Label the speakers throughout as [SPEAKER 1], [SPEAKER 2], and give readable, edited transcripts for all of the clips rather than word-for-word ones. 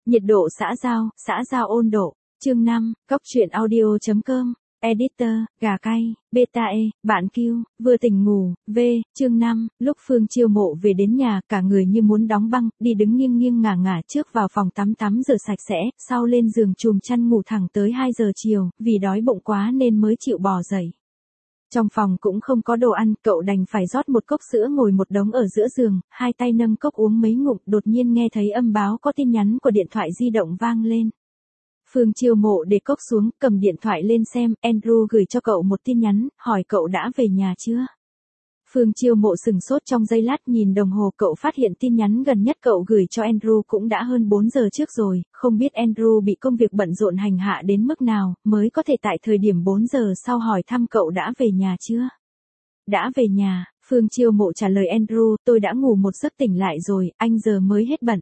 [SPEAKER 1] Nhiệt độ xã giao ôn độ. Chương 5, Góc truyện audio.com. Editor, gà cay, beta e, bạn Q, vừa tỉnh ngủ, v, chương 5, lúc Phương Chiêu Mộ về đến nhà, cả người như muốn đóng băng, đi đứng nghiêng nghiêng ngả ngả trước vào phòng tắm rửa sạch sẽ, sau lên giường chùm chăn ngủ thẳng tới 2 giờ chiều, vì đói bụng quá nên mới chịu bò dậy. Trong phòng cũng không có đồ ăn, cậu đành phải rót một cốc sữa ngồi một đống ở giữa giường, hai tay nâng cốc uống mấy ngụm, đột nhiên nghe thấy âm báo có tin nhắn của điện thoại di động vang lên. Phương Chiêu Mộ để cốc xuống, cầm điện thoại lên xem, Andrew gửi cho cậu một tin nhắn, hỏi cậu đã về nhà chưa? Phương Chiêu Mộ sừng sốt trong giây lát, nhìn đồng hồ, cậu phát hiện tin nhắn gần nhất cậu gửi cho Andrew cũng đã hơn 4 giờ trước rồi, không biết Andrew bị công việc bận rộn hành hạ đến mức nào, mới có thể tại thời điểm 4 giờ sau hỏi thăm cậu đã về nhà chưa? Đã về nhà, Phương Chiêu Mộ trả lời Andrew, tôi đã ngủ một giấc tỉnh lại rồi, anh giờ mới hết bận.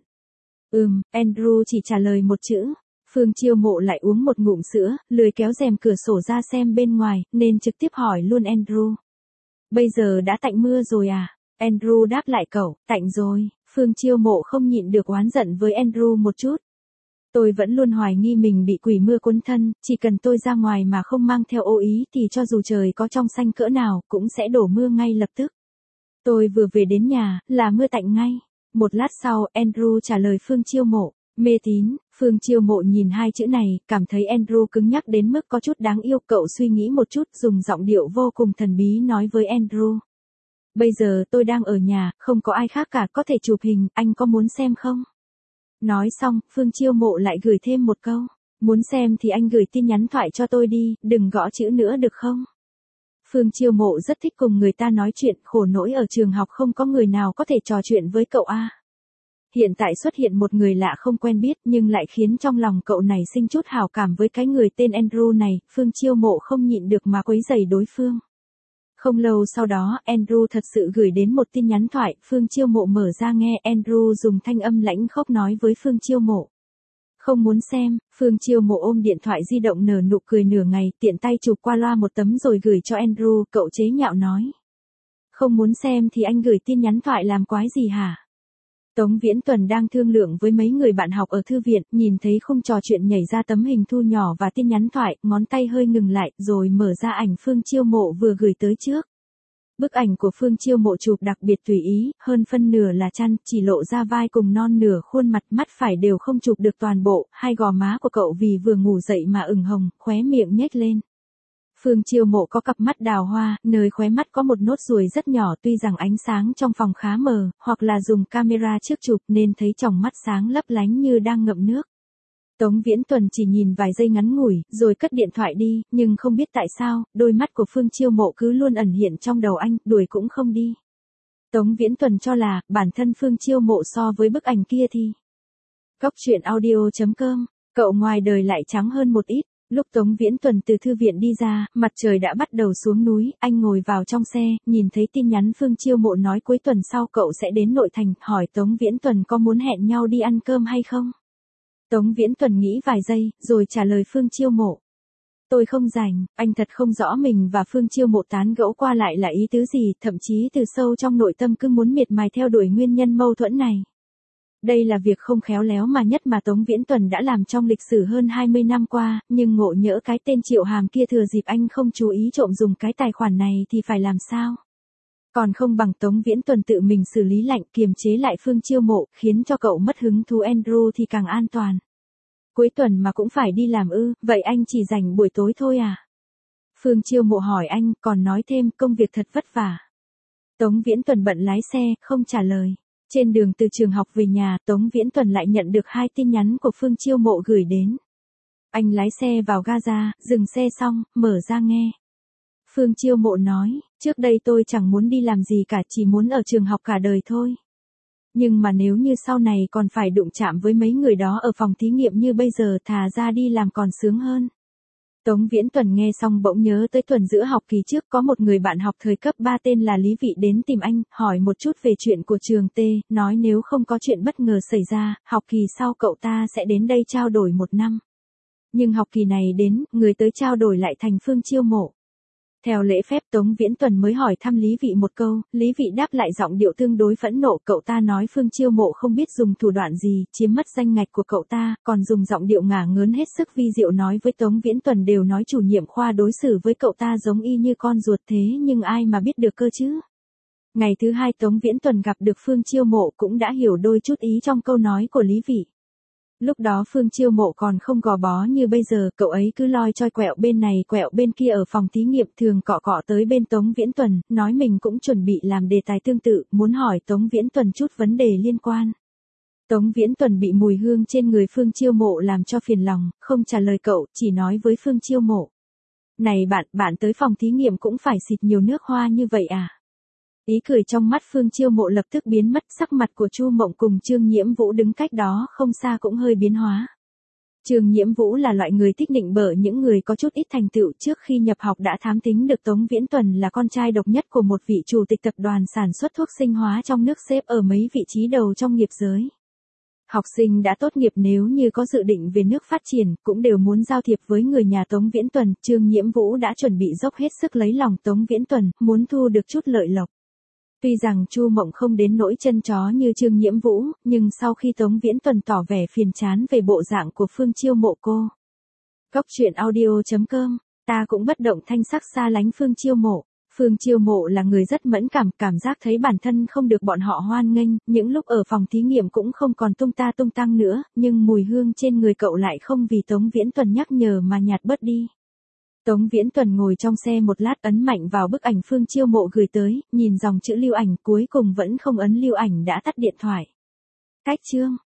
[SPEAKER 1] Andrew chỉ trả lời một chữ. Phương Chiêu Mộ lại uống một ngụm sữa, lười kéo rèm cửa sổ ra xem bên ngoài, nên trực tiếp hỏi luôn Andrew. Bây giờ đã tạnh mưa rồi à? Andrew đáp lại cậu, tạnh rồi. Phương Chiêu Mộ không nhịn được oán giận với Andrew một chút. Tôi vẫn luôn hoài nghi mình bị quỷ mưa cuốn thân, chỉ cần tôi ra ngoài mà không mang theo ô ý thì cho dù trời có trong xanh cỡ nào, cũng sẽ đổ mưa ngay lập tức. Tôi vừa về đến nhà, là mưa tạnh ngay. Một lát sau, Andrew trả lời Phương Chiêu Mộ. Mê tín. Phương Chiêu Mộ nhìn hai chữ này, cảm thấy Andrew cứng nhắc đến mức có chút đáng yêu, cậu suy nghĩ một chút, dùng giọng điệu vô cùng thần bí nói với Andrew. Bây giờ tôi đang ở nhà, không có ai khác cả, có thể chụp hình, anh có muốn xem không? Nói xong, Phương Chiêu Mộ lại gửi thêm một câu. Muốn xem thì anh gửi tin nhắn thoại cho tôi đi, đừng gõ chữ nữa được không? Phương Chiêu Mộ rất thích cùng người ta nói chuyện, khổ nỗi ở trường học không có người nào có thể trò chuyện với cậu a. Hiện tại xuất hiện một người lạ không quen biết nhưng lại khiến trong lòng cậu này sinh chút hảo cảm với cái người tên Andrew này, Phương Chiêu Mộ không nhịn được mà quấy rầy đối phương. Không lâu sau đó, Andrew thật sự gửi đến một tin nhắn thoại, Phương Chiêu Mộ mở ra nghe, Andrew dùng thanh âm lãnh khốc nói với Phương Chiêu Mộ. Không muốn xem. Phương Chiêu Mộ ôm điện thoại di động nở nụ cười nửa ngày, tiện tay chụp qua loa một tấm rồi gửi cho Andrew, cậu chế nhạo nói. Không muốn xem thì anh gửi tin nhắn thoại làm quái gì hả? Tống Viễn Tuần đang thương lượng với mấy người bạn học ở thư viện, nhìn thấy khung trò chuyện nhảy ra tấm hình thu nhỏ và tin nhắn thoại, ngón tay hơi ngừng lại, rồi mở ra ảnh Phương Chiêu Mộ vừa gửi tới trước. Bức ảnh của Phương Chiêu Mộ chụp đặc biệt tùy ý, hơn phân nửa là chăn, chỉ lộ ra vai cùng non nửa khuôn mặt, mắt phải đều không chụp được toàn bộ, hai gò má của cậu vì vừa ngủ dậy mà ửng hồng, khóe miệng nhếch lên. Phương Chiêu Mộ có cặp mắt đào hoa, nơi khóe mắt có một nốt ruồi rất nhỏ, tuy rằng ánh sáng trong phòng khá mờ, hoặc là dùng camera trước chụp nên thấy tròng mắt sáng lấp lánh như đang ngậm nước. Tống Viễn Tuần chỉ nhìn vài giây ngắn ngủi, rồi cất điện thoại đi, nhưng không biết tại sao, đôi mắt của Phương Chiêu Mộ cứ luôn ẩn hiện trong đầu anh, đuổi cũng không đi. Tống Viễn Tuần cho là, bản thân Phương Chiêu Mộ so với bức ảnh kia thì. Góc truyện audio.com, cậu ngoài đời lại trắng hơn một ít. Lúc Tống Viễn Tuần từ thư viện đi ra, mặt trời đã bắt đầu xuống núi, anh ngồi vào trong xe, nhìn thấy tin nhắn Phương Chiêu Mộ nói cuối tuần sau cậu sẽ đến nội thành, hỏi Tống Viễn Tuần có muốn hẹn nhau đi ăn cơm hay không? Tống Viễn Tuần nghĩ vài giây, rồi trả lời Phương Chiêu Mộ. Tôi không rảnh, anh thật không rõ mình và Phương Chiêu Mộ tán gẫu qua lại là ý tứ gì, thậm chí từ sâu trong nội tâm cứ muốn miệt mài theo đuổi nguyên nhân mâu thuẫn này. Đây là việc không khéo léo mà nhất mà Tống Viễn Tuần đã làm trong lịch sử hơn 20 năm qua, nhưng ngộ nhỡ cái tên Triệu Hàm kia thừa dịp anh không chú ý trộm dùng cái tài khoản này thì phải làm sao? Còn không bằng Tống Viễn Tuần tự mình xử lý lạnh, kiềm chế lại Phương Chiêu Mộ, khiến cho cậu mất hứng thú. Andrew thì càng an toàn. Cuối tuần mà cũng phải đi làm ư, vậy anh chỉ rảnh buổi tối thôi à? Phương Chiêu Mộ hỏi anh, còn nói thêm công việc thật vất vả. Tống Viễn Tuần bận lái xe, không trả lời. Trên đường từ trường học về nhà, Tống Viễn Tuần lại nhận được 2 tin nhắn của Phương Chiêu Mộ gửi đến. Anh lái xe vào ga, dừng xe xong, mở ra nghe. Phương Chiêu Mộ nói, trước đây tôi chẳng muốn đi làm gì cả, chỉ muốn ở trường học cả đời thôi. Nhưng mà nếu như sau này còn phải đụng chạm với mấy người đó ở phòng thí nghiệm như bây giờ, thà ra đi làm còn sướng hơn. Tống Viễn Tuần nghe xong bỗng nhớ tới tuần giữa học kỳ trước có một người bạn học thời cấp 3 tên là Lý Vị đến tìm anh, hỏi một chút về chuyện của trường T, nói nếu không có chuyện bất ngờ xảy ra, học kỳ sau cậu ta sẽ đến đây trao đổi 1 năm. Nhưng học kỳ này đến, người tới trao đổi lại thành Phương Chiêu Mộ. Theo lễ phép Tống Viễn Tuần mới hỏi thăm Lý Vị một câu, Lý Vị đáp lại giọng điệu tương đối phẫn nộ, cậu ta nói Phương Chiêu Mộ không biết dùng thủ đoạn gì, chiếm mất danh ngạch của cậu ta, còn dùng giọng điệu ngả ngớn hết sức vi diệu nói với Tống Viễn Tuần đều nói chủ nhiệm khoa đối xử với cậu ta giống y như con ruột thế nhưng ai mà biết được cơ chứ. Ngày thứ hai Tống Viễn Tuần gặp được Phương Chiêu Mộ cũng đã hiểu đôi chút ý trong câu nói của Lý Vị. Lúc đó Phương Chiêu Mộ còn không gò bó như bây giờ, cậu ấy cứ loi choi quẹo bên này quẹo bên kia ở phòng thí nghiệm, thường cọ cọ tới bên Tống Viễn Tuần, nói mình cũng chuẩn bị làm đề tài tương tự, muốn hỏi Tống Viễn Tuần chút vấn đề liên quan. Tống Viễn Tuần bị mùi hương trên người Phương Chiêu Mộ làm cho phiền lòng, không trả lời cậu, chỉ nói với Phương Chiêu Mộ. Này bạn tới phòng thí nghiệm cũng phải xịt nhiều nước hoa như vậy à? Ý cười trong mắt Phương Chiêu Mộ lập tức biến mất, sắc mặt của Chu Mộng cùng Trương Nhiễm Vũ đứng cách đó không xa cũng hơi biến hóa. Trương Nhiễm Vũ là loại người thích nịnh bợ những người có chút ít thành tựu, trước khi nhập học đã thám tính được Tống Viễn Tuần là con trai độc nhất của một vị chủ tịch tập đoàn sản xuất thuốc sinh hóa trong nước, xếp ở mấy vị trí đầu trong nghiệp giới. Học sinh đã tốt nghiệp nếu như có dự định về nước phát triển, cũng đều muốn giao thiệp với người nhà Tống Viễn Tuần, Trương Nhiễm Vũ đã chuẩn bị dốc hết sức lấy lòng Tống Viễn Tuần, muốn thu được chút lợi lộc. Tuy rằng Chu Mộng không đến nỗi chân chó như Trương Nhiễm Vũ, nhưng sau khi Tống Viễn Tuần tỏ vẻ phiền chán về bộ dạng của Phương Chiêu Mộ cô. Cóc truyện audio.com, ta cũng bất động thanh sắc xa lánh Phương Chiêu Mộ. Phương Chiêu Mộ là người rất mẫn cảm giác thấy bản thân không được bọn họ hoan nghênh, những lúc ở phòng thí nghiệm cũng không còn tung ta tung tăng nữa, nhưng mùi hương trên người cậu lại không vì Tống Viễn Tuần nhắc nhở mà nhạt bớt đi. Tống Viễn Tuần ngồi trong xe một lát ấn mạnh vào bức ảnh Phương Chiêu Mộ gửi tới, nhìn dòng chữ lưu ảnh cuối cùng vẫn không ấn lưu ảnh đã tắt điện thoại. Cách chương